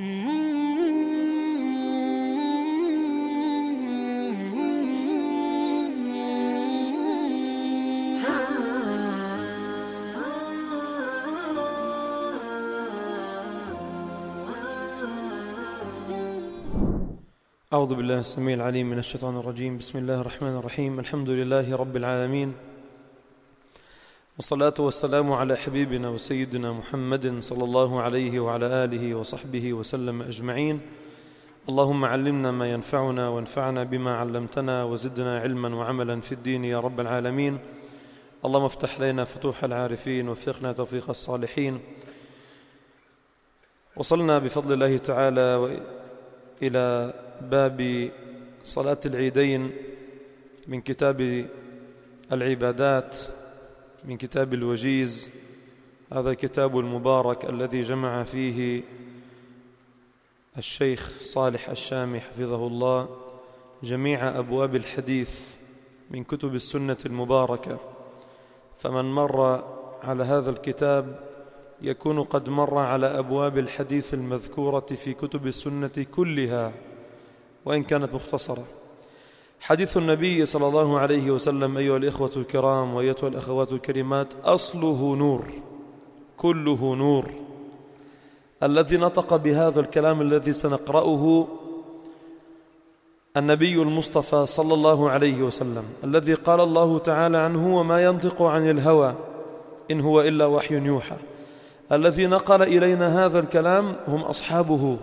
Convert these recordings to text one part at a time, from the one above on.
أعوذ بالله السميع العليم من الشيطان الرجيم. بسم الله الرحمن الرحيم. الحمد لله رب العالمين، والصلاة والسلام على حبيبنا وسيدنا محمد صلى الله عليه وعلى آله وصحبه وسلم أجمعين. اللهم علمنا ما ينفعنا وانفعنا بما علمتنا وزدنا علما وعملا في الدين يا رب العالمين. اللهم افتح لنا فتوح العارفين وفقنا توفيق الصالحين. وصلنا بفضل الله تعالى إلى باب صلاة العيدين من كتاب العبادات من كتاب الوجيز. هذا الكتاب المبارك الذي جمع فيه الشيخ صالح الشامي حفظه الله جميع أبواب الحديث من كتب السنة المباركة. فمن مر على هذا الكتاب يكون قد مر على أبواب الحديث المذكورة في كتب السنة كلها وإن كانت مختصرة. حديث النبي صلى الله عليه وسلم أيها الإخوة الكرام وأيتها الأخوات الكريمات أصله نور، كله نور. الذي نطق بهذا الكلام الذي سنقرأه النبي المصطفى صلى الله عليه وسلم، الذي قال الله تعالى عنه: وما ينطق عن الهوى إن هو إلا وحي يوحى. الذي نقل إلينا هذا الكلام هم أصحابه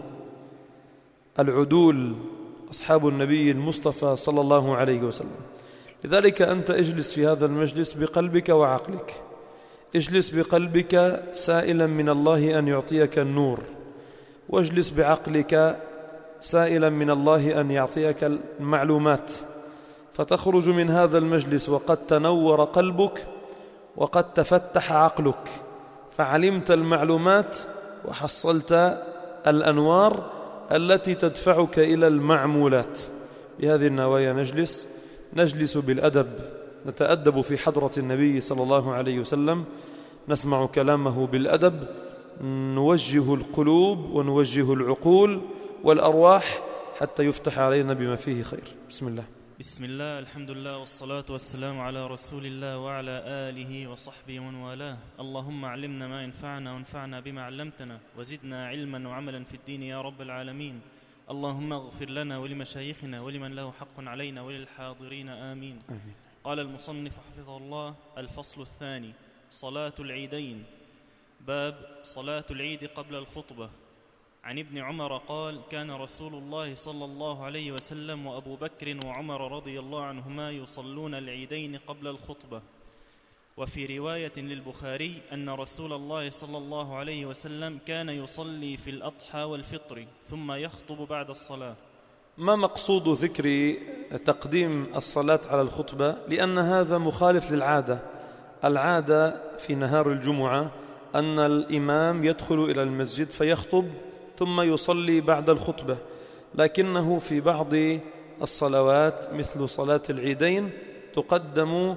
العدول، أصحاب النبي المصطفى صلى الله عليه وسلم. لذلك أنت اجلس في هذا المجلس بقلبك وعقلك، اجلس بقلبك سائلا من الله أن يعطيك النور، واجلس بعقلك سائلا من الله أن يعطيك المعلومات، فتخرج من هذا المجلس وقد تنور قلبك وقد تفتح عقلك، فعلمت المعلومات وحصلت الأنوار التي تدفعك إلى المعمولات. بهذه النوايا نجلس بالأدب، نتأدب في حضرة النبي صلى الله عليه وسلم، نسمع كلامه بالأدب، نوجه القلوب ونوجه العقول والأرواح حتى يفتح علينا بما فيه خير. بسم الله. بسم الله، الحمد لله، والصلاة والسلام على رسول الله وعلى آله وصحبه ومن والاه. اللهم علمنا ما ينفعنا وانفعنا بما علمتنا وزدنا علما وعملا في الدين يا رب العالمين. اللهم اغفر لنا ولمشايخنا ولمن له حق علينا وللحاضرين آمين. قال المصنف حفظه الله: الفصل الثاني: صلاة العيدين. باب صلاة العيد قبل الخطبة. عن ابن عمر قال: كان رسول الله صلى الله عليه وسلم وأبو بكر وعمر رضي الله عنهما يصلون العيدين قبل الخطبة. وفي رواية للبخاري أن رسول الله صلى الله عليه وسلم كان يصلي في الأضحى والفطر ثم يخطب بعد الصلاة. ما مقصود ذكر تقديم الصلاة على الخطبة؟ لأن هذا مخالف للعادة. العادة في نهار الجمعة أن الإمام يدخل إلى المسجد فيخطب ثم يصلي بعد الخطبة، لكنه في بعض الصلوات مثل صلاة العيدين تقدم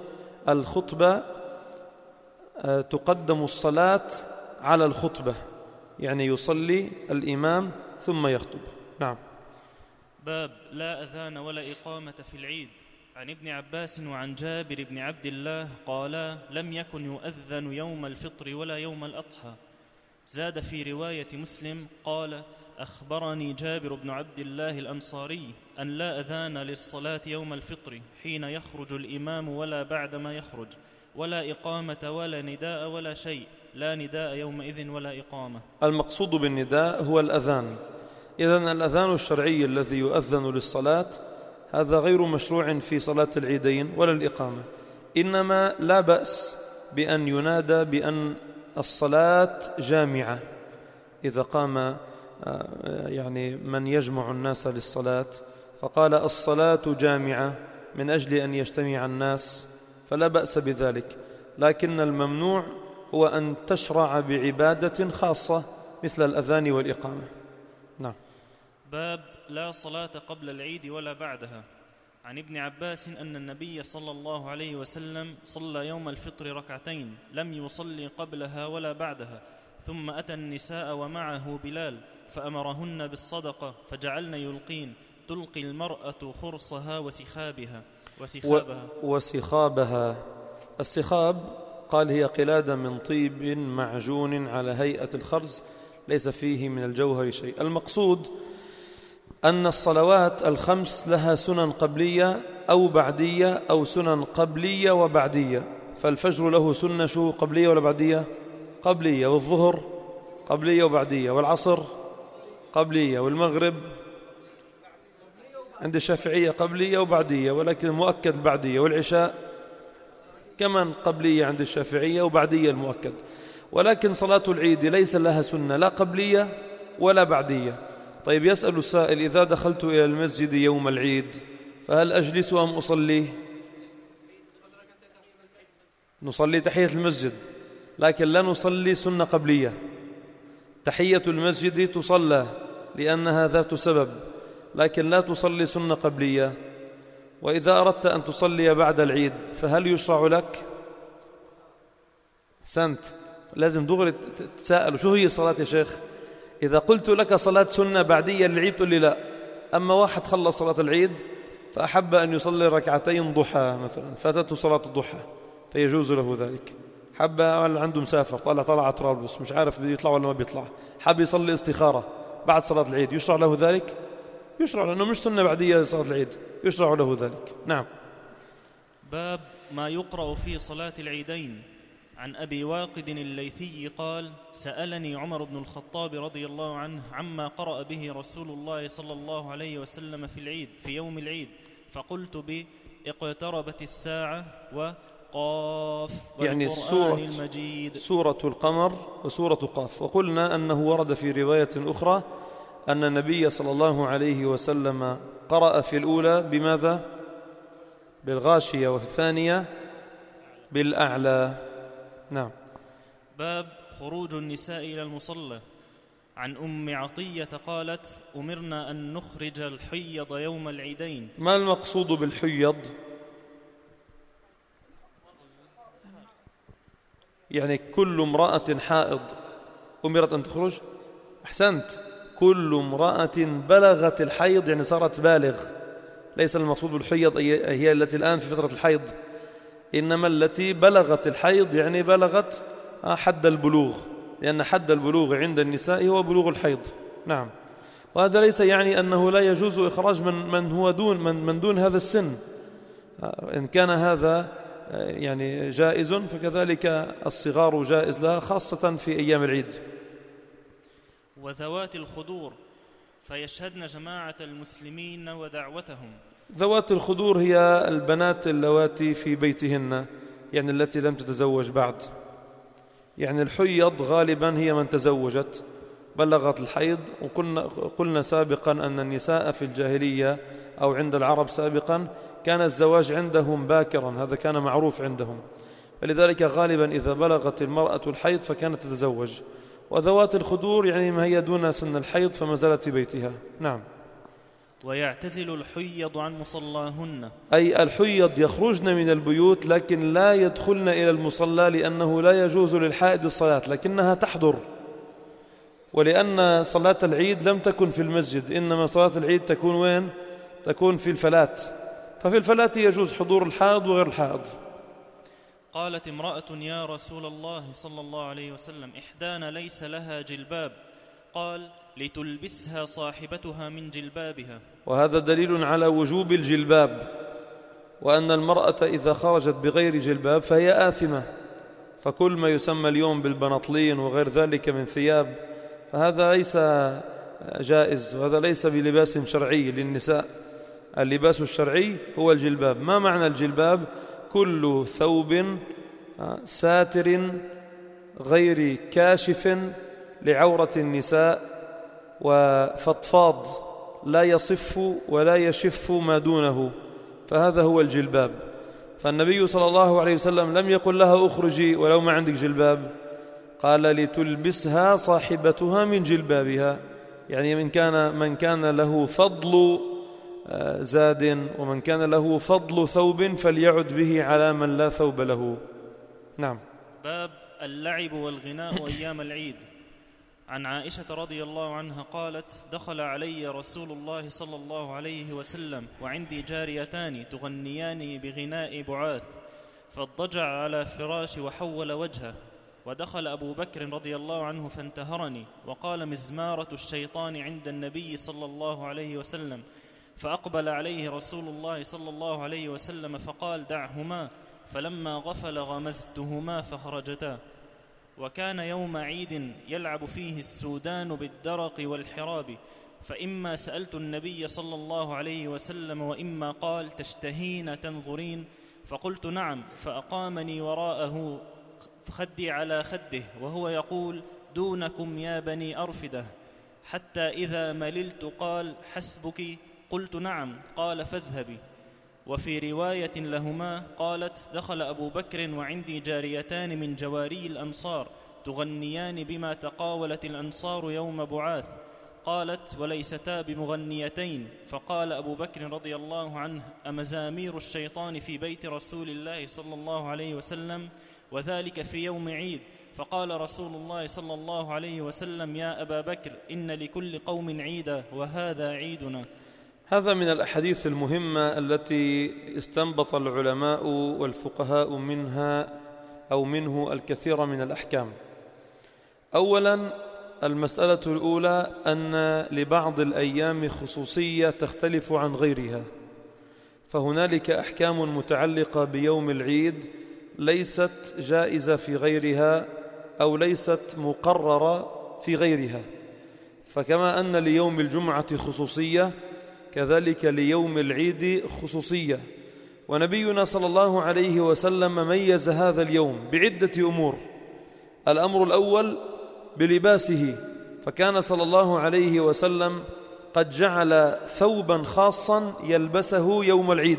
الصلاة على الخطبة، يعني يصلي الإمام ثم يخطب. نعم. باب لا أذان ولا إقامة في العيد. عن ابن عباس وعن جابر بن عبد الله قالا: لم يكن يؤذن يوم الفطر ولا يوم الأضحى. زاد في رواية مسلم قال: أخبرني جابر بن عبد الله الأنصاري أن لا أذان للصلاة يوم الفطر حين يخرج الإمام ولا بعدما يخرج، ولا إقامة ولا نداء ولا شيء، لا نداء يومئذ ولا إقامة. المقصود بالنداء هو الأذان. إذن الأذان الشرعي الذي يؤذن للصلاة هذا غير مشروع في صلاة العيدين ولا الإقامة، إنما لا بأس بأن ينادى بأن الصلاة جامعة. إذا قام يعني من يجمع الناس للصلاة فقال الصلاة جامعة من أجل أن يجتمع الناس فلا بأس بذلك، لكن الممنوع هو أن تشرع بعبادة خاصة مثل الأذان والإقامة. نعم. باب لا صلاة قبل العيد ولا بعدها. عن ابن عباس أن النبي صلى الله عليه وسلم صلى يوم الفطر ركعتين لم يصلي قبلها ولا بعدها، ثم أتى النساء ومعه بلال فأمرهن بالصدقة فجعلن يلقين تلقي المرأة خرصها وسخابها. السخاب قال هي قلادة من طيب معجون على هيئة الخرز ليس فيه من الجوهر شيء. المقصود أن الصلوات الخمس لها سنن قبلية أو بعدية أو سنن قبلية وبعدية. فالفجر له سنة شو قبلية ولا بعدية؟ قبلية. والظهر قبلية وبعدية. والعصر قبلية. والمغرب عند الشافعية قبلية وبعدية ولكن المؤكد البعدية. والعشاء كمان قبلية عند الشافعية وبعدية المؤكد. ولكن صلاة العيد ليس لها سنة لا قبلية ولا بعدية. طيب يسأل السائل إذا دخلت إلى المسجد يوم العيد فهل أجلس أم أصلي؟ نصلي تحية المسجد لكن لا نصلي سنة قبلية. تحية المسجد تصلى لأنها ذات سبب لكن لا تصلي سنة قبلية. وإذا أردت أن تصلي بعد العيد فهل يشرع لك؟ سنت لازم دغري تسأل شو هي الصلاة يا شيخ؟ إذا قلت لك صلاة سنة بعدية للعيد تقول لي لا. أما واحد خلص صلاة العيد فأحب أن يصلي ركعتين ضحى مثلا فاتته صلاة الضحى فيجوز له ذلك. حب عنده مسافر طلع طرابلس مش عارف بيطلع ولا ما بيطلع حب يصلي استخارة بعد صلاة العيد يشرع له ذلك؟ يشرع لأنه مش سنة بعدية لصلاة العيد يشرع له ذلك. نعم. باب ما يقرأ في صلاة العيدين. عن أبي واقد الليثي قال سألني عمر بن الخطاب رضي الله عنه عما قرأ به رسول الله صلى الله عليه وسلم في يوم العيد فقلت اقتربت الساعة وقاف يعني المجيد سورة القمر وسورة قاف. وقلنا أنه ورد في رواية أخرى أن النبي صلى الله عليه وسلم قرأ في الأولى بماذا؟ بالغاشية وفي الثانية بالأعلى. نعم. باب خروج النساء إلى المصلى. عن أم عطية قالت أمرنا أن نخرج الحيض يوم العيدين. ما المقصود بالحيض؟ يعني كل امرأة حائض أمرت أن تخرج؟ أحسنت. كل امرأة بلغت الحيض يعني صارت بالغ. ليس المقصود بالحيض هي التي الآن في فترة الحيض إنما التي بلغت الحيض يعني بلغت حد البلوغ لأن حد البلوغ عند النساء هو بلوغ الحيض. نعم. وهذا ليس يعني أنه لا يجوز إخراج من هو دون هذا السن. إن كان هذا يعني جائز فكذلك الصغار جائز لها خاصة في أيام العيد. وذوات الخدور فيشهدن جماعة المسلمين ودعوتهم. ذوات الخدور هي البنات اللواتي في بيتهن يعني التي لم تتزوج بعد. يعني الحيض غالبا هي من تزوجت بلغت الحيض. وقلنا سابقا أن النساء في الجاهلية أو عند العرب سابقا كان الزواج عندهم باكرا هذا كان معروف عندهم فلذلك غالبا إذا بلغت المرأة الحيض فكانت تتزوج. وذوات الخدور يعني ما هي دون سن الحيض فما زالت في بيتها. نعم. ويعتزل الحيض عن مصلاهن أي الحيض يخرجن من البيوت لكن لا يدخلن إلى المصلى لأنه لا يجوز للحائض الصلاة لكنها تحضر. ولأن صلاة العيد لم تكن في المسجد إنما صلاة العيد تكون وين؟ تكون في الفلات ففي الفلات يجوز حضور الحائض وغير الحائض. قالت امرأة يا رسول الله صلى الله عليه وسلم إحدانا ليس لها جلباب قال لتلبسها صاحبتها من جلبابها. وهذا دليل على وجوب الجلباب وأن المرأة إذا خرجت بغير جلباب فهي آثمة. فكل ما يسمى اليوم بالبنطلين وغير ذلك من ثياب فهذا ليس جائز وهذا ليس بلباس شرعي للنساء. اللباس الشرعي هو الجلباب. ما معنى الجلباب؟ كل ثوب ساتر غير كاشف لعورة النساء وفضفاض لا يصف ولا يشف ما دونه فهذا هو الجلباب. فالنبي صلى الله عليه وسلم لم يقل لها أخرجي ولو ما عندك جلباب قال لتلبسها صاحبتها من جلبابها يعني من كان له فضل زاد ومن كان له فضل ثوب فليعد به على من لا ثوب له. نعم. باب اللعب والغناء أيام العيد. عن عائشة رضي الله عنها قالت: دخل علي رسول الله صلى الله عليه وسلم وعندي جاريتان تغنيان بغناء بعاث، فاضطجع على فراش وحول وجهه، ودخل أبو بكر رضي الله عنه فانتهرني وقال: مزمارة الشيطان عند النبي صلى الله عليه وسلم. فأقبل عليه رسول الله صلى الله عليه وسلم فقال: دعهما، فلما غفل غمزتهما فخرجتا. وكان يوم عيد يلعب فيه السودان بالدرق والحراب، فإما سألت النبي صلى الله عليه وسلم وإما قال: تشتهين تنظرين؟ فقلت: نعم. فأقامني وراءه خدي على خده وهو يقول: دونكم يا بني أرفدة، حتى إذا مللت قال: حسبك؟ قلت: نعم. قال: فاذهبي. وفي رواية لهما قالت: دخل أبو بكر وعندي جاريتان من جواري الأنصار تغنيان بما تقاولت الأنصار يوم بعاث. قالت: وليستا بمغنيتين. فقال أبو بكر رضي الله عنه: أمزامير الشيطان في بيت رسول الله صلى الله عليه وسلم، وذلك في يوم عيد؟ فقال رسول الله صلى الله عليه وسلم: يا أبا بكر، إن لكل قوم عيدا وهذا عيدنا. هذا من الأحاديث المهمة التي استنبط العلماء والفقهاء منه الكثير من الأحكام. أولا، المسألة الأولى أن لبعض الأيام خصوصية تختلف عن غيرها، فهنالك أحكام متعلقة بيوم العيد ليست جائزة في غيرها أو ليست مقررة في غيرها. فكما أن ليوم الجمعة خصوصية، كذلك ليوم العيد خصوصية. ونبينا صلى الله عليه وسلم ميز هذا اليوم بعدة أمور. الأمر الأول بلباسه، فكان صلى الله عليه وسلم قد جعل ثوبا خاصا يلبسه يوم العيد،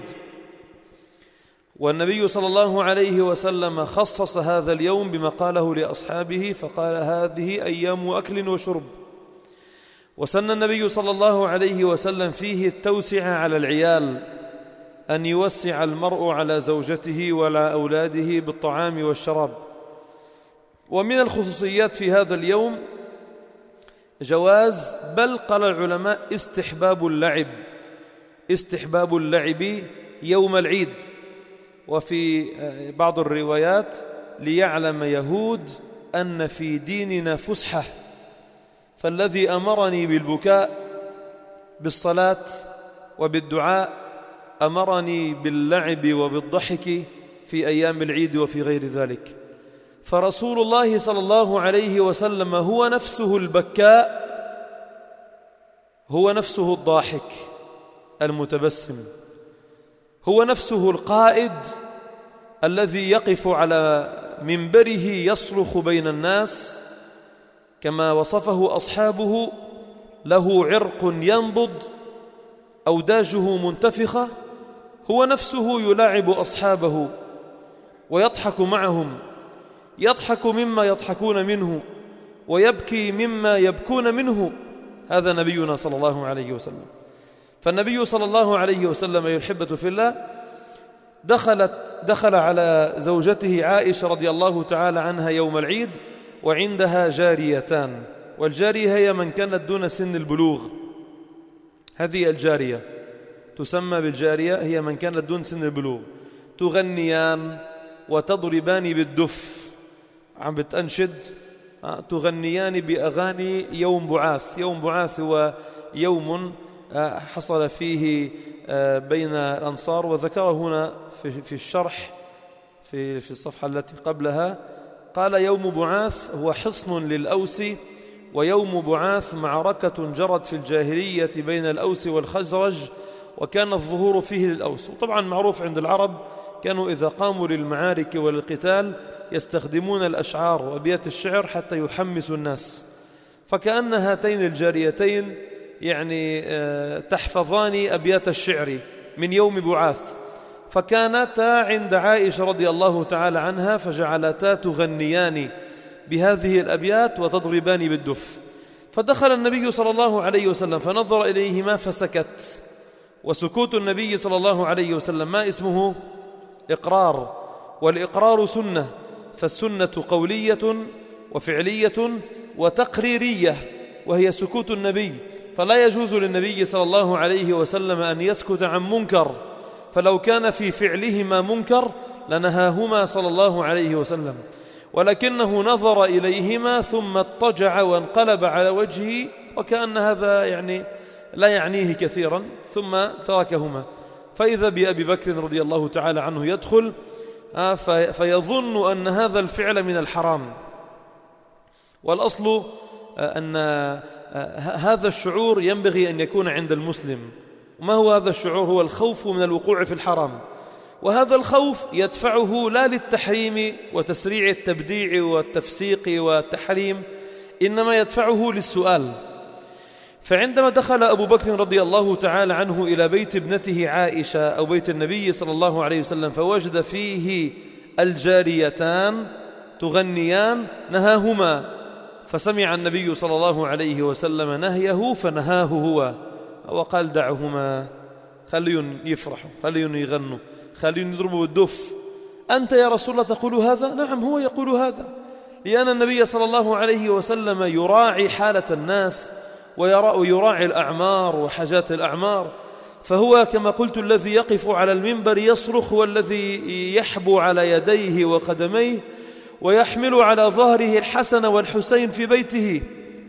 والنبي صلى الله عليه وسلم خصص هذا اليوم بما قاله لأصحابه، فقال: هذه أيام أكل وشرب. وسن النبي صلى الله عليه وسلم فيه التوسعة على العيال، أن يوسع المرء على زوجته وعلى أولاده بالطعام والشراب. ومن الخصوصيات في هذا اليوم جواز، بل قال العلماء استحباب اللعب يوم العيد. وفي بعض الروايات: ليعلم يهود أن في ديننا فسحة، فالذي أمرني بالبكاء بالصلاة وبالدعاء أمرني باللعب وبالضحك في أيام العيد وفي غير ذلك. فرسول الله صلى الله عليه وسلم هو نفسه البكاء، هو نفسه الضاحك المتبسم، هو نفسه القائد الذي يقف على منبره يصرخ بين الناس كما وصفه أصحابه: له عرق ينبض، أوداجه منتفخة. هو نفسه يلاعب أصحابه ويضحك معهم، يضحك مما يضحكون منه ويبكي مما يبكون منه. هذا نبينا صلى الله عليه وسلم. فالنبي صلى الله عليه وسلم أيها الأحبة في الله دخل على زوجته عائشة رضي الله تعالى عنها يوم العيد وعندها جاريتان، والجارية هي من كانت دون سن البلوغ. هذه الجارية تسمى بالجارية، هي من كانت دون سن البلوغ، تغنيان وتضربان بالدف، عم بتأنشد، تغنيان بأغاني يوم بعاث. يوم بعاث هو يوم حصل فيه بين الأنصار، وذكره هنا في الشرح في الصفحة التي قبلها، قال: يوم بعاث هو حصن للأوس، ويوم بعاث معركة جرت في الجاهلية بين الأوس والخزرج، وكان الظهور فيه للأوس. وطبعا معروف عند العرب كانوا إذا قاموا للمعارك وللقتال يستخدمون الأشعار وأبيات الشعر حتى يحمسوا الناس. فكأن هاتين الجاريتين يعني تحفظان أبيات الشعر من يوم بعاث، فكانتا عند عائشة رضي الله تعالى عنها، فجعلتا تغنيان بهذه الأبيات وتضربان بالدف. فدخل النبي صلى الله عليه وسلم فنظر إليهما فسكت. وسكوت النبي صلى الله عليه وسلم ما اسمه؟ إقرار، والإقرار سنة، فالسنة قولية وفعلية وتقريرية وهي سكوت النبي، فلا يجوز للنبي صلى الله عليه وسلم أن يسكت عن منكر، فلو كان في فعلهما منكر لنهاهما صلى الله عليه وسلم، ولكنه نظر إليهما ثم اضطجع وانقلب على وجهه وكأن هذا يعني لا يعنيه كثيرا، ثم تركهما. فإذا بأبي بكر رضي الله تعالى عنه يدخل فيظن أن هذا الفعل من الحرام، والأصل أن هذا الشعور ينبغي أن يكون عند المسلم. وما هو هذا الشعور؟ هو الخوف من الوقوع في الحرام، وهذا الخوف يدفعه لا للتحريم وتسريع التبديع والتفسيق والتحريم، إنما يدفعه للسؤال. فعندما دخل أبو بكر رضي الله تعالى عنه إلى بيت ابنته عائشة أو بيت النبي صلى الله عليه وسلم فوجد فيه الجاريتان تغنيان نهاهما، فسمع النبي صلى الله عليه وسلم نهيه فنهاه هو وقال دعهما، خليهم يفرحوا، خليهم يغنوا، خليهم يضربوا بالدف. أنت يا رسول الله تقول هذا؟ نعم، هو يقول هذا، لأن النبي صلى الله عليه وسلم يراعي حالة الناس ويراعي الأعمار وحاجات الأعمار، فهو كما قلت الذي يقف على المنبر يصرخ والذي يحبو على يديه وقدميه ويحمل على ظهره الحسن والحسين في بيته،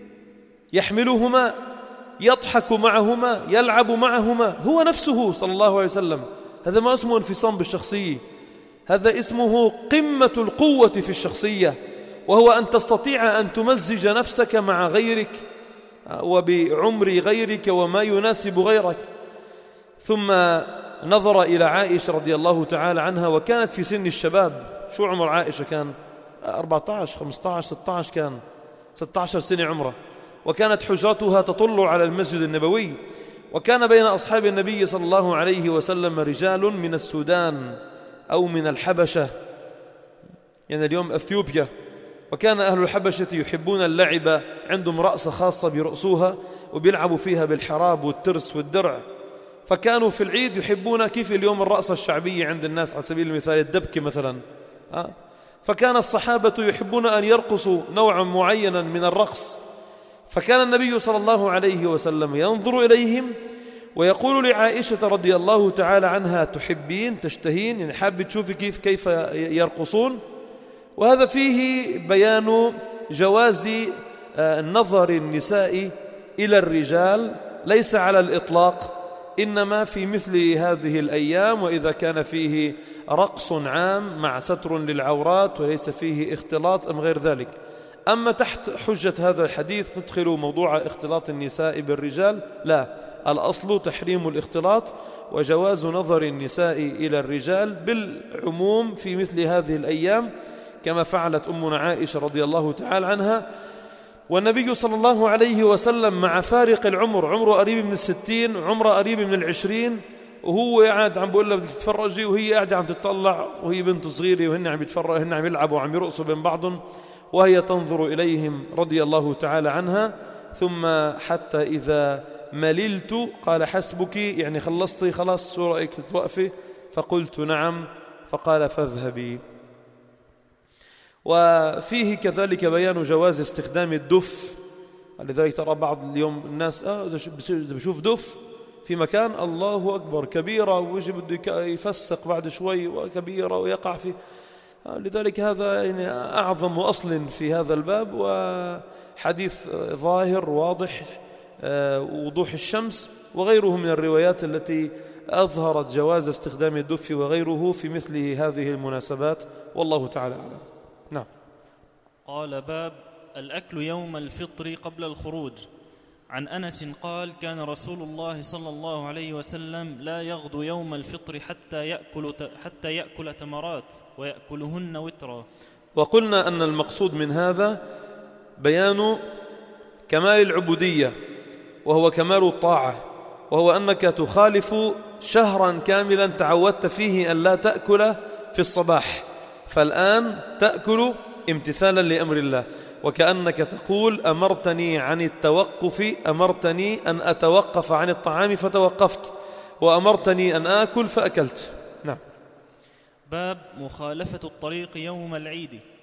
يحملهما، يضحك معهما، يلعب معهما، هو نفسه صلى الله عليه وسلم. هذا ما اسمه انفصام بالشخصية، هذا اسمه قمة القوة في الشخصية، وهو أن تستطيع أن تمزج نفسك مع غيرك وبعمر غيرك وما يناسب غيرك. ثم نظر إلى عائشة رضي الله تعالى عنها، وكانت في سن الشباب. شو عمر عائشة؟ كان 14 15 16، كان 16 سنة عمره، وكانت حجرتها تطل على المسجد النبوي، وكان بين أصحاب النبي صلى الله عليه وسلم رجال من السودان أو من الحبشة، يعني اليوم أثيوبيا، وكان أهل الحبشة يحبون اللعب، عندهم رأس خاصة برأسوها وبيلعبوا فيها بالحراب والترس والدرع، فكانوا في العيد يحبون كيف اليوم الرأسة الشعبية عند الناس على سبيل المثال الدبكة مثلا، فكان الصحابة يحبون أن يرقصوا نوعا معينا من الرقص، فكان النبي صلى الله عليه وسلم ينظر إليهم ويقول لعائشة رضي الله تعالى عنها تحبين تشتهين، يعني حاب تشوفي كيف يرقصون. وهذا فيه بيان جواز نظر النساء إلى الرجال، ليس على الإطلاق، إنما في مثل هذه الأيام، وإذا كان فيه رقص عام مع ستر للعورات وليس فيه اختلاط أم غير ذلك. أما تحت حجة هذا الحديث ندخل موضوع اختلاط النساء بالرجال، لا، الأصل تحريم الاختلاط وجواز نظر النساء إلى الرجال بالعموم في مثل هذه الأيام، كما فعلت أمنا عائشة رضي الله تعالى عنها. والنبي صلى الله عليه وسلم مع فارق العمر، عمره قريب من 60، عمره قريب من 20، وهو قاعد عم بقول لها بدك تتفرجي، وهي قاعدة عم تطلع، وهي بنت صغيرة، وهن عم يتفرجوا، هن عم يلعبوا وعم يرقصوا بين بعضهم، وهي تنظر إليهم رضي الله تعالى عنها. ثم حتى إذا مللت قال حسبك، يعني خلصتي خلاص، شو رأيك توقفي؟ فقلت نعم، فقال فاذهبي. وفيه كذلك بيان جواز استخدام الدف، لذلك ترى بعض اليوم الناس بشوف دف في مكان، الله أكبر كبيرة، ويجي بده يفسق بعد شوي وكبيرة ويقع في، لذلك هذا يعني أعظم أصل في هذا الباب، وحديث ظاهر واضح وضوح الشمس، وغيره من الروايات التي أظهرت جواز استخدام الدف وغيره في مثل هذه المناسبات، والله تعالى أعلم. نعم. قال باب الأكل يوم الفطر قبل الخروج. عن أنس قال كان رسول الله صلى الله عليه وسلم لا يغدو يوم الفطر حتى يأكل تمرات ويأكلهن وترا. وقلنا أن المقصود من هذا بيان كمال العبودية، وهو كمال الطاعة، وهو أنك تخالف شهرا كاملا تعودت فيه أن لا تأكل في الصباح، فالآن تأكل امتثالا لأمر الله، وكأنك تقول أمرتني عن التوقف، أمرتني أن أتوقف عن الطعام فتوقفت، وأمرتني أن آكل فأكلت. نعم. باب مخالفة الطريق يوم العيد.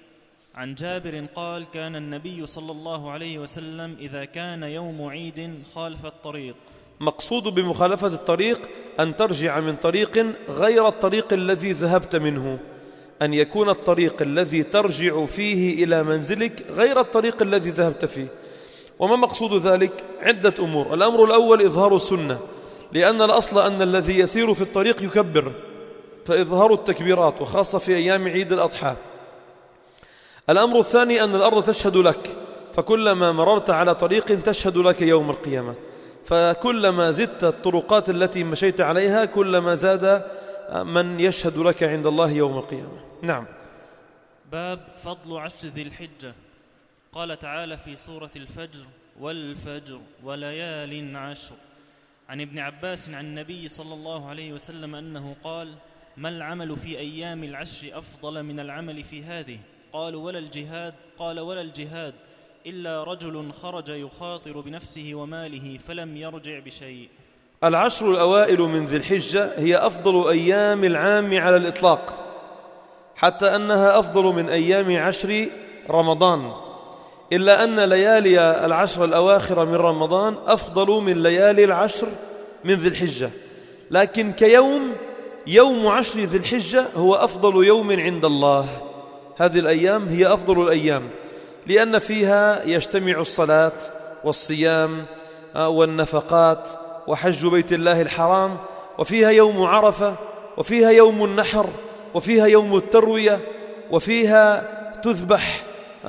عن جابر قال كان النبي صلى الله عليه وسلم إذا كان يوم عيد خالف الطريق. مقصود بمخالفة الطريق أن ترجع من طريق غير الطريق الذي ذهبت منه، أن يكون الطريق الذي ترجع فيه إلى منزلك غير الطريق الذي ذهبت فيه. وما مقصود ذلك؟ عدة أمور. الأمر الأول إظهار السنة، لأن الأصل أن الذي يسير في الطريق يكبر، فإظهار التكبيرات وخاصة في أيام عيد الأضحى. الأمر الثاني أن الأرض تشهد لك، فكلما مررت على طريق تشهد لك يوم القيامة، فكلما زدت الطرقات التي مشيت عليها كلما زاد من يشهد لك عند الله يوم القيامة. نعم. باب فضل عشر ذي الحجة. قال تعالى في سورة الفجر: والفجر وليال عشر. عن ابن عباس عن النبي صلى الله عليه وسلم أنه قال: ما العمل في أيام العشر أفضل من العمل في هذه؟ قالوا: ولا الجهاد؟ قال: ولا الجهاد إلا رجل خرج يخاطر بنفسه وماله فلم يرجع بشيء. العشر الأوائل من ذي الحجة هي أفضل أيام العام على الإطلاق، حتى أنها أفضل من أيام عشر رمضان، إلا أن ليالي العشر الأواخر من رمضان أفضل من ليالي العشر من ذي الحجة، لكن يوم عشر ذي الحجة هو أفضل يوم عند الله. هذه الأيام هي أفضل الأيام، لأن فيها يجتمع الصلاة والصيام والنفقات وحج بيت الله الحرام، وفيها يوم عرفة، وفيها يوم النحر، وفيها يوم التروية، وفيها تذبح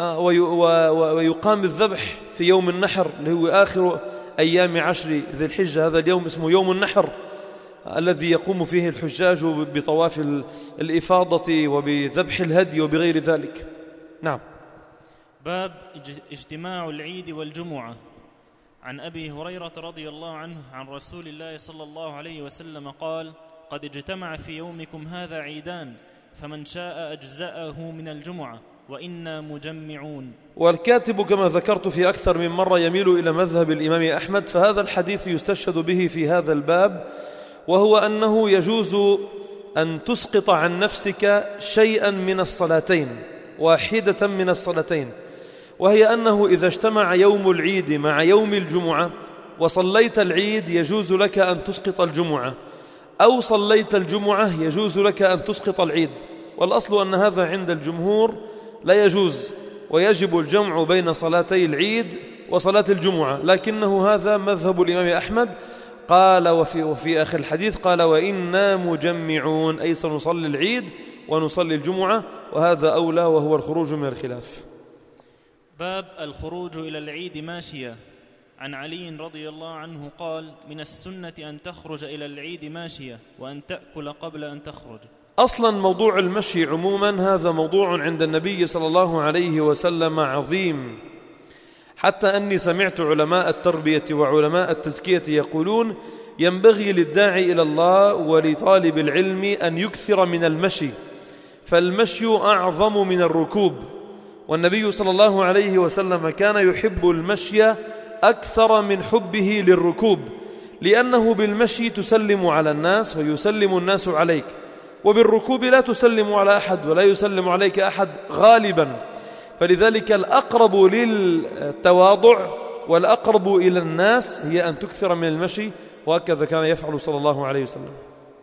ويقام الذبح في يوم النحر اللي هو آخر أيام عشر ذي الحجة. هذا اليوم اسمه يوم النحر، الذي يقوم فيه الحجاج بطواف الإفاضة وبذبح الهدي وبغير ذلك. نعم. باب اجتماع العيد والجمعة. عن أبي هريرة رضي الله عنه عن رسول الله صلى الله عليه وسلم قال: قد اجتمع في يومكم هذا عيدان، فمن شاء أجزأه من الجمعة، وإنا مجمعون. والكاتب كما ذكرت في أكثر من مرة يميل إلى مذهب الإمام أحمد، فهذا الحديث يستشهد به في هذا الباب، وهو أنه يجوز أن تسقط عن نفسك شيئا من الصلاتين، واحدة من الصلاتين، وهي أنه إذا اجتمع يوم العيد مع يوم الجمعة وصليت العيد يجوز لك أن تسقط الجمعة، أو صليت الجمعة يجوز لك أن تسقط العيد. والأصل أن هذا عند الجمهور لا يجوز، ويجب الجمع بين صلاتي العيد وصلاة الجمعة، لكنه هذا مذهب الإمام أحمد. قال وفي آخر الحديث قال: وإنا مجمعون، أي سنصلي العيد ونصلي الجمعة، وهذا أولى وهو الخروج من الخلاف. باب الخروج إلى العيد ماشية. عن علي رضي الله عنه قال: من السنة أن تخرج إلى العيد ماشية، وأن تأكل قبل أن تخرج. أصلا موضوع المشي عموما هذا موضوع عند النبي صلى الله عليه وسلم عظيم، حتى أني سمعت علماء التربية وعلماء التزكية يقولون: ينبغي للداعي إلى الله ولطالب العلم أن يكثر من المشي، فالمشي أعظم من الركوب. والنبي صلى الله عليه وسلم كان يحب المشي أكثر من حبه للركوب، لأنه بالمشي تسلم على الناس ويسلم الناس عليك، وبالركوب لا تسلم على أحد ولا يسلم عليك أحد غالبا. فلذلك الأقرب للتواضع والأقرب إلى الناس هي أن تكثر من المشي، وهكذا كان يفعل صلى الله عليه وسلم.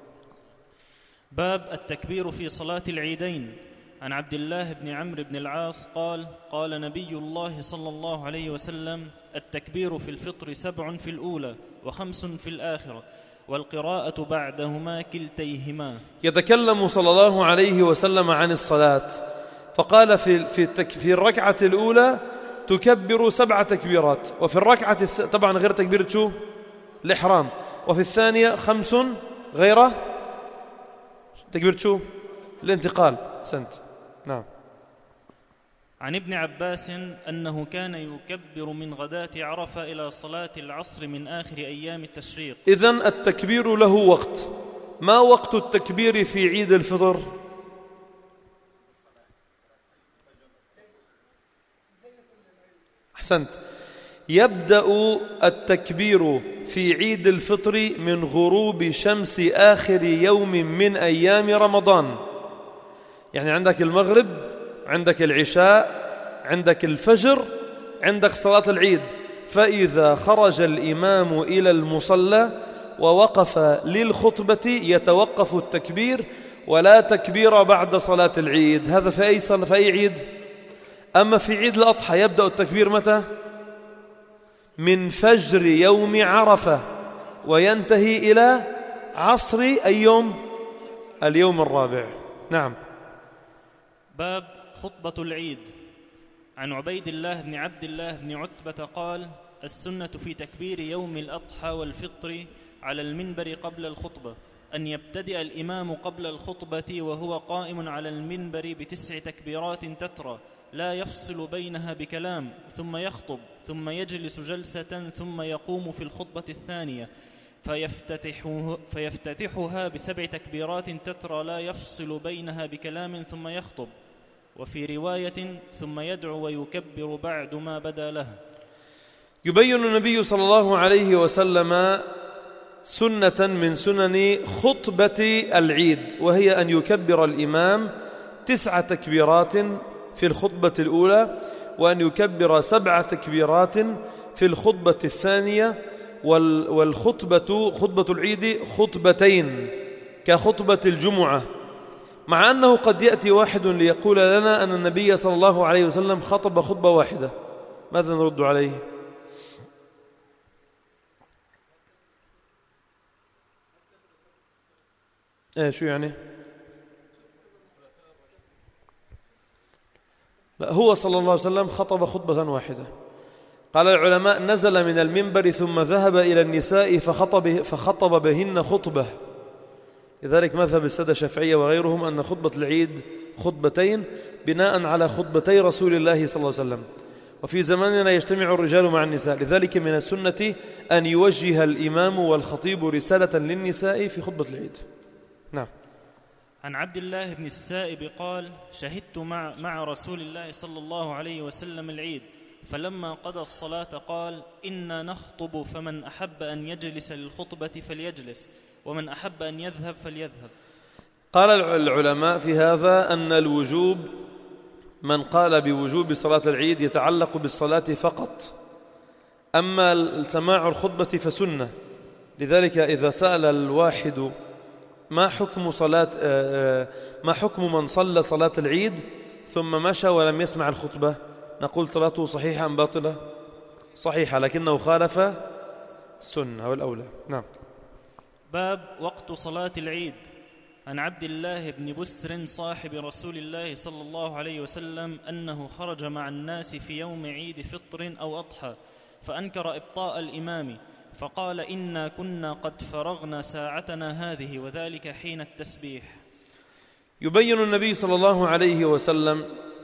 باب التكبير في صلاة العيدين. عن عبد الله بن عمرو بن العاص قال: قال نبي الله صلى الله عليه وسلم: التكبير في الفطر 7 في الأولى و5 في الآخرة، والقراءة بعدهما كلتيهما. يتكلم صلى الله عليه وسلم عن الصلاة، فقال في الركعة الأولى تكبر 7 تكبيرات، وفي الركعة طبعا غير تكبيرة شو؟ الإحرام، وفي الثانية 5 غير تكبيرة شو؟ الانتقال. سنت. نعم. عن ابن عباس أنه كان يكبر من غداة عرفة إلى صلاة العصر من آخر أيام التشريق. إذن التكبير له وقت. ما وقت التكبير في عيد الفطر؟ أحسنت. يبدأ التكبير في عيد الفطر من غروب شمس آخر يوم من أيام رمضان. يعني عندك المغرب، عندك العشاء، عندك الفجر، عندك صلاة العيد. فإذا خرج الإمام إلى المصلى ووقف للخطبة يتوقف التكبير، ولا تكبير بعد صلاة العيد. هذا في أي عيد؟ أما في عيد الأضحى يبدأ التكبير متى؟ من فجر يوم عرفة وينتهي إلى عصر أي يوم؟ اليوم الرابع. نعم. باب خطبة العيد. عن عبيد الله بن عبد الله بن عتبة قال: السنة في تكبير يوم الأضحى والفطر على المنبر قبل الخطبة أن يبتدئ الإمام قبل الخطبة وهو قائم على المنبر ب9 تكبيرات تترى لا يفصل بينها بكلام، ثم يخطب، ثم يجلس جلسة، ثم يقوم في الخطبة الثانية فيفتتحها ب7 تكبيرات تترى لا يفصل بينها بكلام، ثم يخطب. وفي رواية: ثم يدعو ويكبر بعد ما بدا له. يبين النبي صلى الله عليه وسلم سنة من سنن خطبة العيد، وهي أن يكبر الإمام 9 تكبيرات في الخطبة الأولى، وأن يكبر 7 تكبيرات في الخطبة الثانية. خطبة العيد خطبتين كخطبة الجمعة، مع أنه قد يأتي واحد ليقول لنا أن النبي صلى الله عليه وسلم خطب خطبة واحدة. ماذا نرد عليه؟ شو يعني؟ لا، هو صلى الله عليه وسلم خطب خطبة واحدة. قال العلماء: نزل من المنبر ثم ذهب إلى النساء فخطب بهن خطبة. لذلك مذهب السادة الشافعية وغيرهم أن خطبة العيد خطبتين بناء على خطبتي رسول الله صلى الله عليه وسلم. وفي زماننا يجتمع الرجال مع النساء، لذلك من السنة أن يوجه الإمام والخطيب رسالة للنساء في خطبة العيد. نعم. عن عبد الله بن السائب قال: شهدت مع رسول الله صلى الله عليه وسلم العيد، فلما قضى الصلاة قال: إنا نخطب، فمن أحب أن يجلس للخطبة فليجلس، ومن أحب أن يذهب فليذهب. قال العلماء في هذا أن الوجوب، من قال بوجوب صلاة العيد يتعلق بالصلاة فقط، أما سماع الخطبة فسنة. لذلك إذا سأل الواحد ما حكم من صلى صلاة العيد ثم مشى ولم يسمع الخطبة، نقول صلاته صحيحة أم باطلة؟ صحيحة، لكنه خالف السنة والأولى. نعم. باب وقت صلاة العيد. عن عبد الله بن بسر صاحب رسول الله صلى الله عليه وسلم أنه خرج مع الناس في يوم عيد فطر أو أضحى فأنكر إبطاء الإمام، فقال: إنا كنا قد فرغنا ساعتنا هذه، وذلك حين التسبيح. يبين النبي صلى الله عليه وسلم،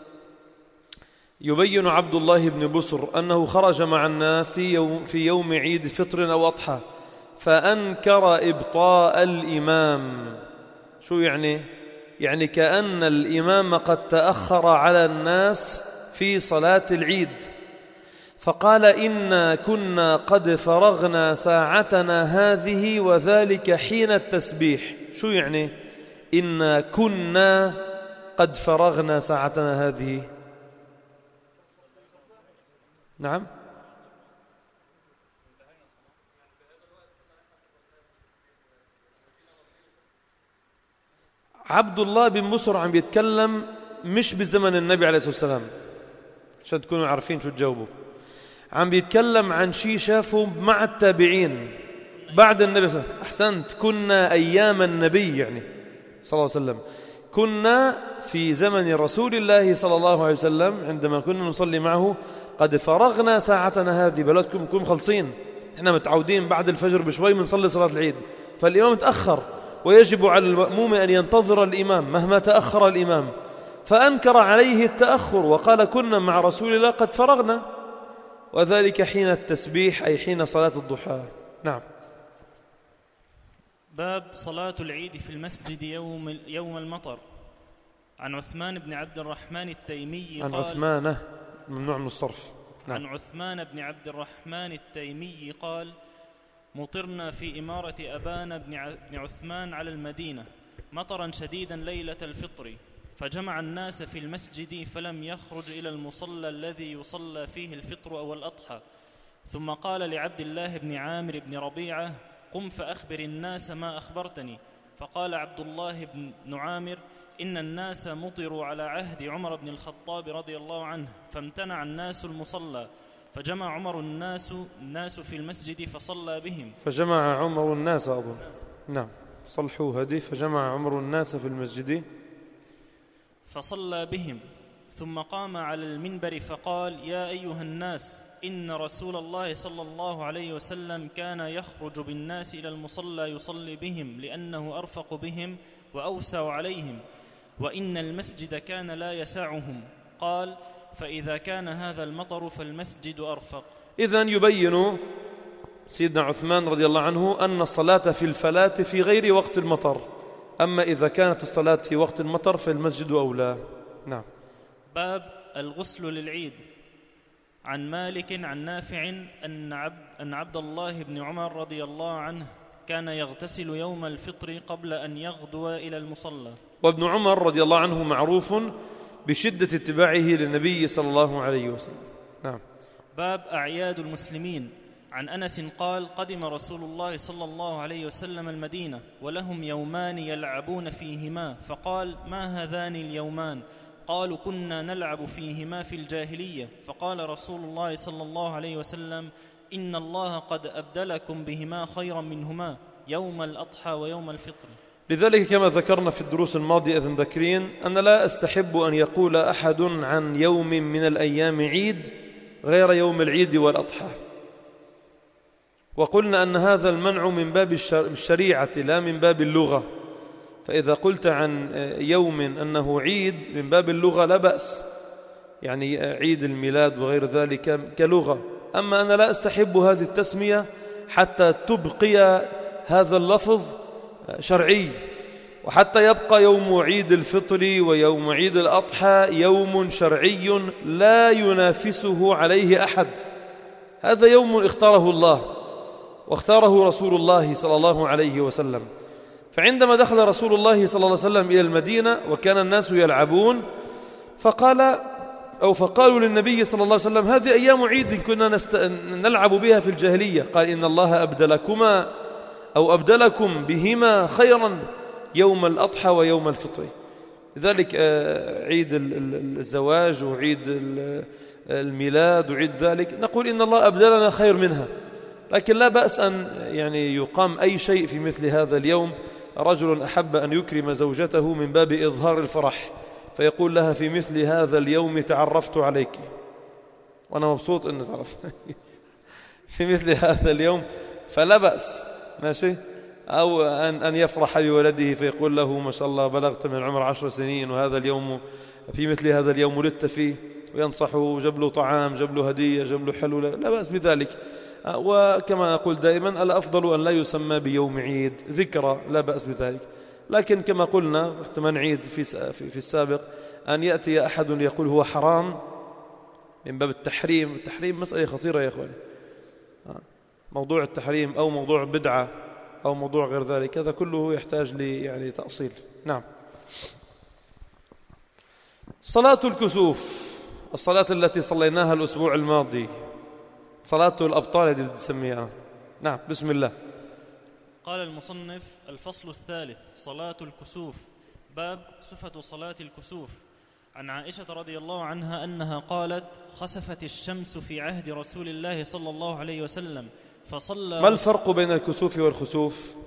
يبين عبد الله بن بسر أنه خرج مع الناس في يوم عيد فطر أو أضحى فأنكر إبطاء الإمام. شو يعني؟ يعني كأن الإمام قد تأخر على الناس في صلاة العيد، فقال: إنا كنا قد فرغنا ساعتنا هذه، وذلك حين التسبيح. شو يعني إنا كنا قد فرغنا ساعتنا هذه؟ نعم. عبد الله بن بسر عم يتكلم مش بزمن النبي عليه الصلاة والسلام عشان تكونوا عارفين شو تجاوبوا. عم بيتكلم عن شيء شافه مع التابعين بعد النبي صلى الله عليه وسلم. أحسنت، كنا أيام النبي يعني صلى الله عليه وسلم، كنا في زمن رسول الله صلى الله عليه وسلم عندما كنا نصلي معه قد فرغنا ساعتنا هذه. بلدكم نكون خلصين، احنا متعودين بعد الفجر بشوي بنصلي صلاة العيد، فالإمام تأخر ويجب على المأموم أن ينتظر الإمام مهما تأخر الإمام، فأنكر عليه التأخر وقال: كنا مع رسول الله قد فرغنا، وذلك حين التسبيح أي حين صلاة الضحى. نعم. باب صلاة العيد في المسجد يوم المطر. عن عثمان بن عبد الرحمن التيمي عن عثمان ممنوع من الصرف. نعم. عن عثمان بن عبد الرحمن التيمي قال: مطرنا في إمارة أبان بن عثمان على المدينة مطرا شديدا ليلة الفطر، فجمع الناس في المسجد فلم يخرج إلى المصلى الذي يصلى فيه الفطر أو الأضحى. ثم قال لعبد الله بن عامر بن ربيعة: قم فأخبر الناس ما أخبرتني. فقال عبد الله بن عامر: إن الناس مطروا على عهد عمر بن الخطاب رضي الله عنه، فامتنع الناس المصلى، فجمع عمر الناس في المسجد فصلى بهم. فجمع عمر الناس أظن، نعم صلحوا هدي. فجمع عمر الناس في المسجد فصلى بهم، ثم قام على المنبر فقال: يا أيها الناس، إن رسول الله صلى الله عليه وسلم كان يخرج بالناس إلى المصلى يصلي بهم، لأنه أرفق بهم وأوسع عليهم، وإن المسجد كان لا يسعهم. قال: فإذا كان هذا المطر فالمسجد أرفق. إذن يبين سيدنا عثمان رضي الله عنه أن الصلاة في الفلاة في غير وقت المطر، أما إذا كانت الصلاة في وقت المطر فالمسجد أولى. نعم. باب الغسل للعيد. عن مالك عن نافع أن عبد الله بن عمر رضي الله عنه كان يغتسل يوم الفطر قبل أن يغدو إلى المصلى. وابن عمر رضي الله عنه معروف بشدة اتباعه للنبي صلى الله عليه وسلم. نعم. باب أعياد المسلمين. عن أنس قال: قدم رسول الله صلى الله عليه وسلم المدينة ولهم يومان يلعبون فيهما، فقال: ما هذان اليومان؟ قالوا: كنا نلعب فيهما في الجاهلية. فقال رسول الله صلى الله عليه وسلم: إن الله قد أبدلكم بهما خيرا منهما، يوم الأضحى ويوم الفطر. لذلك كما ذكرنا في الدروس الماضية ذكرين أن لا أستحب أن يقول أحد عن يوم من الأيام عيد غير يوم العيد والأضحى، وقلنا أن هذا المنع من باب الشريعة لا من باب اللغة. فإذا قلت عن يوم أنه عيد من باب اللغة لا بأس، يعني عيد الميلاد وغير ذلك كلغة. أما أنا لا أستحب هذه التسمية حتى تبقي هذا اللفظ شرعي، وحتى يبقى يوم عيد الفطر ويوم عيد الأضحى يوم شرعي لا ينافسه عليه أحد. هذا يوم اختاره الله واختاره رسول الله صلى الله عليه وسلم. فعندما دخل رسول الله صلى الله عليه وسلم إلى المدينة وكان الناس يلعبون فقالوا للنبي صلى الله عليه وسلم: هذه أيام عيد كنا نلعب بها في الجاهلية. قال: إن الله أبدلكما أو أبدلكم بهما خيرا، يوم الأضحى ويوم الفطر. لذلك عيد الزواج وعيد الميلاد وعيد ذلك نقول إن الله أبدلنا خير منها، لكن لا بأس أن يعني يقام أي شيء في مثل هذا اليوم. رجل أحب أن يكرم زوجته من باب إظهار الفرح فيقول لها: في مثل هذا اليوم تعرفت عليك، وأنا مبسوط أن تعرف في مثل هذا اليوم، فلا بأس، ماشي. أو أن يفرح بولده فيقول له: ما شاء الله بلغت من العمر 10 سنين وهذا اليوم في مثل هذا اليوم ولدت فيه، وينصحه، جاب له طعام، جاب له هدية، جاب له حلو، لا بأس بذلك. وكما نقول دائما: الأفضل أن لا يسمى بيوم عيد، ذكرى لا بأس بذلك. لكن كما قلنا حتى ما نعيد في السابق أن يأتي أحد يقول هو حرام من باب التحريم. التحريم مسألة خطيرة يا أخواني، موضوع التحريم أو موضوع بدعة أو موضوع غير ذلك، هذا كله يحتاج يعني تأصيل. نعم. صلاة الكسوف، الصلاة التي صليناها الأسبوع الماضي، صلاة الأبطال هذه بتسميها. نعم. بسم الله. قال المصنف: الفصل الثالث، صلاة الكسوف. باب صفة صلاة الكسوف. عن عائشة رضي الله عنها أنها قالت: خسفت الشمس في عهد رسول الله صلى الله عليه وسلم فصلى. ما الفرق بين الكسوف والخسوف؟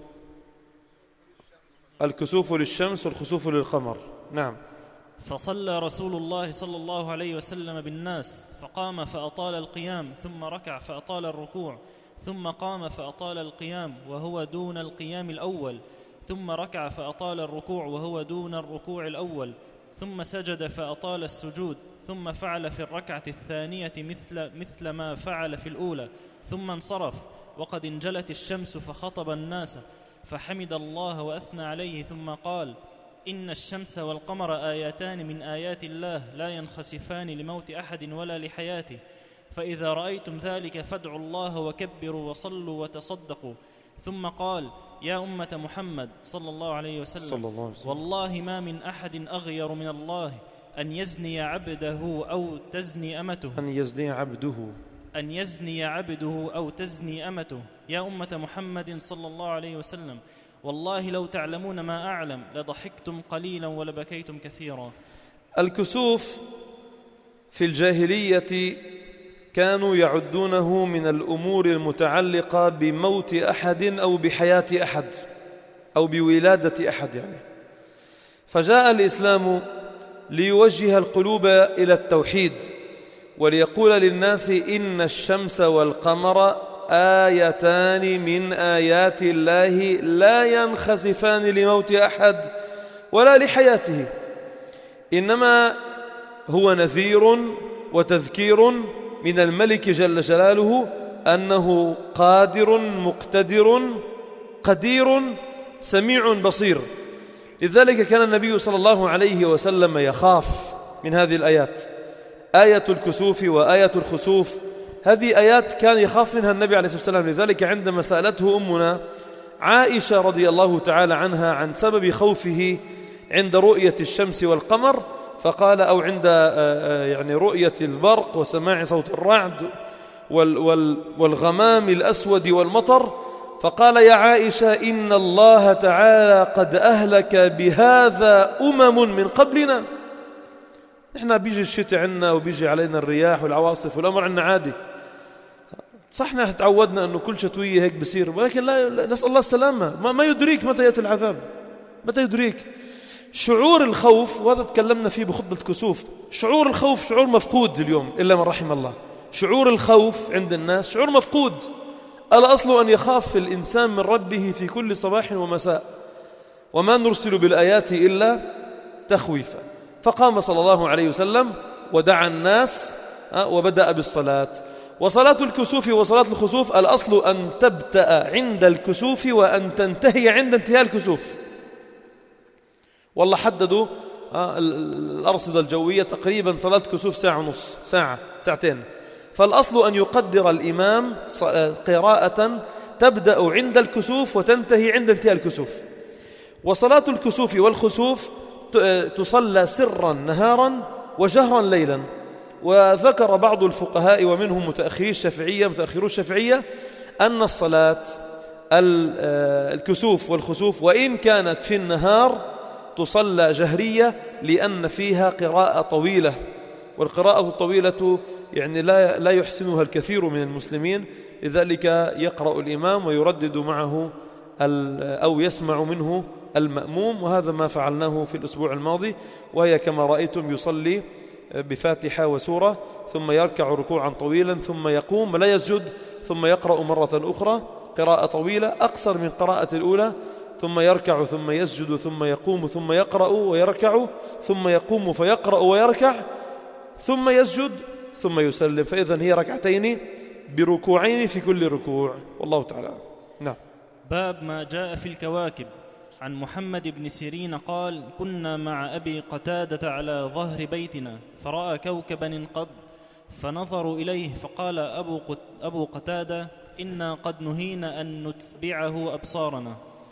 الكسوف للشمس والخسوف للقمر. نعم. فصلى رسول الله صلى الله عليه وسلم بالناس، فقام فأطال القيام، ثم ركع فأطال الركوع، ثم قام فأطال القيام وهو دون القيام الأول، ثم ركع فأطال الركوع وهو دون الركوع الأول، ثم سجد فأطال السجود، ثم فعل في الركعة الثانية مثل ما فعل في الأولى، ثم انصرف وقد انجلت الشمس فخطب الناس فحمد الله وأثنى عليه، ثم قال: إن الشمس والقمر آياتان من آيات الله لا ينخسفان لموت أحد ولا لحياته، فإذا رأيتم ذلك فادعوا الله وكبروا وصلوا وتصدقوا، ثم قال: يا أمة محمد صلى الله عليه وسلم والله ما من أحد أغير من الله أن يزني عبده أو تزني أمته أن يزني عبده أو تزني أمته. يا أمة محمد صلى الله عليه وسلم والله لو تعلمون ما أعلم لضحكتم قليلا ولبكيتم كثيرا. الكسوف في الجاهلية كانوا يعدونه من الأمور المتعلقة بموت أحد أو بحياة أحد أو بولادة أحد يعني. فجاء الإسلام ليوجه القلوب إلى التوحيد وليقول للناس إن الشمس والقمر آيتان من آيات الله لا ينخسفان لموت أحد ولا لحياته، إنما هو نذير وتذكير من الملك جل جلاله أنه قادر مقتدر قدير سميع بصير. لذلك كان النبي صلى الله عليه وسلم يخاف من هذه الآيات، آية الكسوف وآية الخسوف، هذه آيات كان يخاف منها النبي عليه الصلاة والسلام. لذلك عندما سألته أمنا عائشة رضي الله تعالى عنها عن سبب خوفه عند رؤية الشمس والقمر، فقال أو عند يعني رؤية البرق وسماع صوت الرعد والغمام الأسود والمطر، فقال: يا عائشة إن الله تعالى قد أهلك بهذا من قبلنا. نحن بيجي الشتاء عنا وبيجي علينا الرياح والعواصف والأمر عنا عادي، صح نحن تعودنا أنه كل شتوية هيك بصير، ولكن لا نسأل الله السلامة. ما يدريك متى يأتي العذاب، متى يدريك. شعور الخوف، وهذا تكلمنا فيه بخطبة كسوف، شعور الخوف شعور مفقود اليوم إلا من رحم الله. شعور الخوف عند الناس شعور مفقود. الأصل أن يخاف الإنسان من ربه في كل صباح ومساء، وما نرسل بالآيات إلا تخويفا. فقام صلى الله عليه وسلم ودعا الناس وبدأ بالصلاة. وصلاة الكسوف وصلاة الخسوف الأصل أن تبدأ عند الكسوف وأن تنتهي عند انتهاء الكسوف. والله حددوا الأرصدة الجوية تقريبا صلاة كسوف ساعة ونص، ساعتين. فالأصل أن يقدر الإمام قراءة تبدأ عند الكسوف وتنتهي عند انتهاء الكسوف. وصلاة الكسوف والخسوف تصلى سرا نهارا وجهرا ليلا. وذكر بعض الفقهاء ومنهم متأخرو الشافعية أن الصلاة الكسوف والخسوف وإن كانت في النهار تصلى جهرية لأن فيها قراءة طويلة، والقراءة الطويلة يعني لا يحسنها الكثير من المسلمين، لذلك يقرأ الإمام ويردد معه أو يسمع منه المأموم. وهذا ما فعلناه في الأسبوع الماضي، وهي كما رأيتم يصلي بفاتحة وسورة ثم يركع ركوعا طويلا ثم يقوم لا يسجد ثم يقرأ مرة أخرى قراءة طويلة أقصر من قراءة الأولى، ثم يركع ثم يسجد ثم يقوم ثم يقرأ ويركع ثم يقوم فيقرأ ويركع ثم يسجد ثم يسلم. فإذن هي ركعتين بركوعين في كل ركوع، والله تعالى. نعم. باب ما جاء في الكواكب. عن محمد بن سيرين قال: كنا مع أبي قتادة على ظهر بيتنا فرأى كوكبا انقض فنظروا إليه فقال أبو قتادة: إنا قد نهينا أن نتبعه أبصارنا.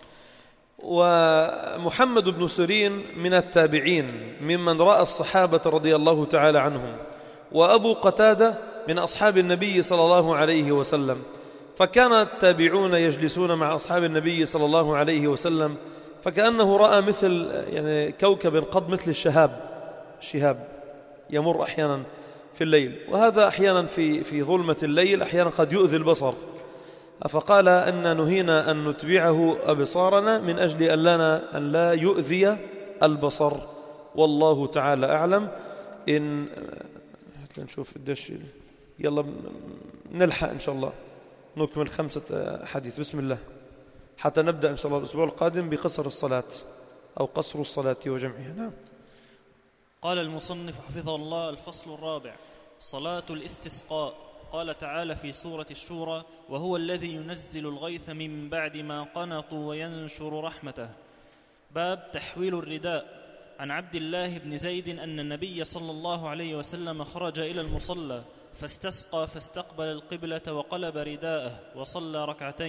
ومحمد بن سيرين من التابعين ممن رأى الصحابة رضي الله تعالى عنهم، وأبو قتادة من أصحاب النبي صلى الله عليه وسلم، فكان التابعون يجلسون مع أصحاب النبي صلى الله عليه وسلم فكأنه رأى مثل يعني كوكب قد مثل الشهاب يمر أحيانا في الليل، وهذا أحيانا في ظلمة الليل أحيانا قد يؤذي البصر، فقال أن نهينا أن نتبعه أبصارنا من أجل أن لا يؤذي البصر، والله تعالى أعلم. إن نشوف الدش، يلا نلحق إن شاء الله نكمل 5 حديث. بسم الله، حتى نبدأ إن شاء الله الأسبوع القادم بقصر الصلاة أو قصر الصلاة وجمعها. نعم. قال المصنف حفظه الله: الفصل الرابع: صلاة الاستسقاء. قال تعالى في سورة الشورى: وهو الذي ينزل الغيث من بعد ما قنطوا وينشر رحمته. باب تحويل الرداء. عن عبد الله بن زيد أن النبي صلى الله عليه وسلم خرج إلى المصلى فاستسقى فاستقبل القبلة وقلب رداءه وصلى ركعتين،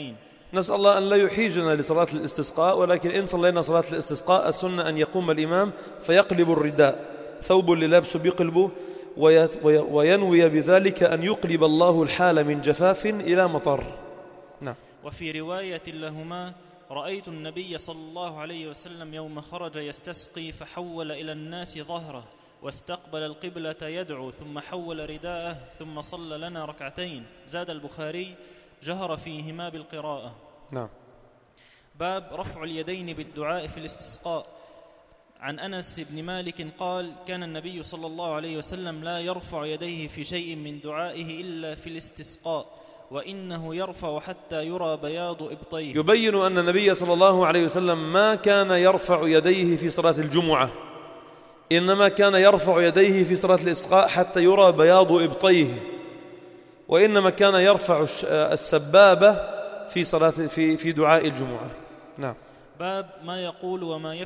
نسأل الله أن لا يحيجنا لصلاة الاستسقاء، ولكن إن صلينا صلاة الاستسقاء السنة أن يقوم الإمام فيقلب الرداء، ثوب اللي لابسه بيقلبه، وينوي بذلك أن يقلب الله الحال من جفاف إلى مطر. نعم. وفي رواية لهما: رأيت النبي صلى الله عليه وسلم يوم خرج يستسقي فحول إلى الناس ظهره واستقبل القبلة يدعو، ثم حول رداءه ثم صلى لنا ركعتين. زاد البخاري: جهر فيهما بالقراءة. نعم. باب رفع اليدين بالدعاء في الاستسقاء. عن أنس بن مالك قال: كان النبي صلى الله عليه وسلم لا يرفع يديه في شيء من دعائه إلا في الاستسقاء، وإنه يرفع حتى يرى بياض إبطيه. يبين أن النبي صلى الله عليه وسلم ما كان يرفع يديه في صلاة الجمعة، إنما كان يرفع يديه في صلاة الإسقاء حتى يرى بياض إبطيه، وإنما كان يرفع السبابة في صلاة في دعاء الجمعة. نعم. باب ما يقول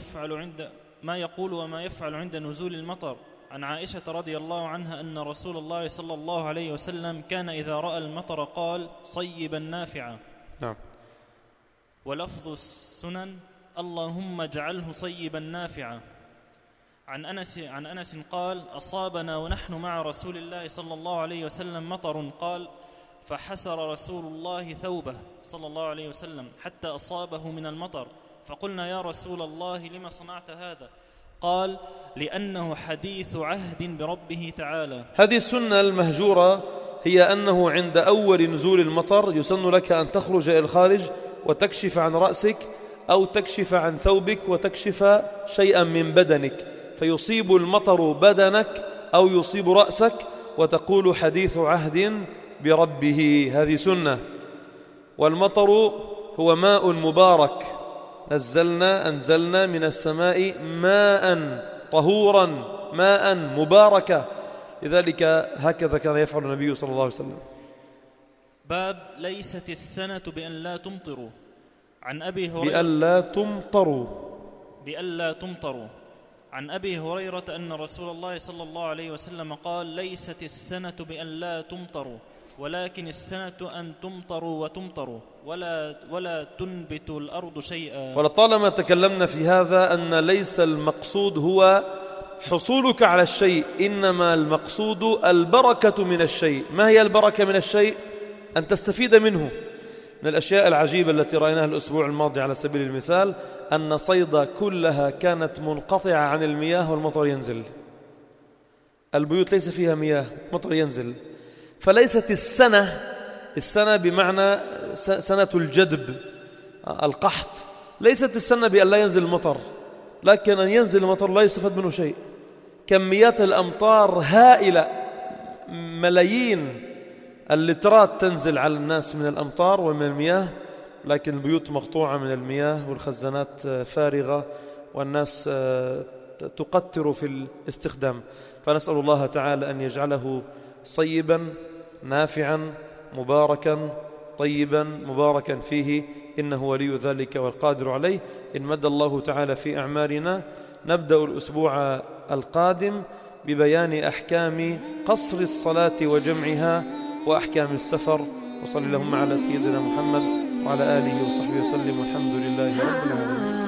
وما يفعل عند نزول المطر. عن عائشة رضي الله عنها أن رسول الله صلى الله عليه وسلم كان إذا رأى المطر قال: صيبا نافعا. نعم. ولفظ السنن: اللهم اجعله صيبا نافعا. عن أنس قال: أصابنا ونحن مع رسول الله صلى الله عليه وسلم مطر، قال: فحسر رسول الله ثوبه صلى الله عليه وسلم حتى أصابه من المطر، فقلنا: يا رسول الله لما صنعت هذا؟ قال: لأنه حديث عهد بربه تعالى. هذه السنة المهجورة هي أنه عند أول نزول المطر يسن لك أن تخرج إلى الخارج وتكشف عن رأسك أو تكشف عن ثوبك وتكشف شيئا من بدنك، فيصيب المطر بدنك أو يصيب رأسك، وتقول: حديث عهد بربه. هذه سنة. والمطر هو ماء مبارك، أنزلنا من السماء ماء طهورا، ماء مباركا، لذلك هكذا كان يفعل النبي صلى الله عليه وسلم. باب ليست السنة بأن لا تمطروا. عن أبي هريرة بأن لا تمطروا. عن أبي هريرة أن رسول الله صلى الله عليه وسلم قال: ليست السنة بأن لا تمطروا، ولكن السنة أن تمطروا وتمطروا ولا تنبت الأرض شيئا. ولطالما تكلمنا في هذا أن ليس المقصود هو حصولك على الشيء، إنما المقصود البركة من الشيء. ما هي البركة من الشيء؟ أن تستفيد منه. من الأشياء العجيبة التي رأيناها الأسبوع الماضي على سبيل المثال أن صيدا كلها كانت منقطعة عن المياه والمطر ينزل. البيوت ليس فيها مياه، مطر ينزل. فليست السنة بمعنى سنة الجدب القحط، ليست السنة بأن لا ينزل المطر، لكن أن ينزل المطر لا يستفاد منه شيء. كميات الأمطار هائلة، ملايين اللترات تنزل على الناس من الأمطار ومن المياه، لكن البيوت مقطوعة من المياه والخزانات فارغة والناس تقتر في الاستخدام. فنسأل الله تعالى أن يجعله صيبا نافعا مباركا طيبا مباركا فيه، إنه ولي ذلك والقادر عليه. إن مد الله تعالى في أعمارنا نبدأ الأسبوع القادم ببيان أحكام قصر الصلاة وجمعها وأحكام السفر. وصلى اللهم على سيدنا محمد وعلى آله وصحبه وسلم، والحمد لله رب العالمين.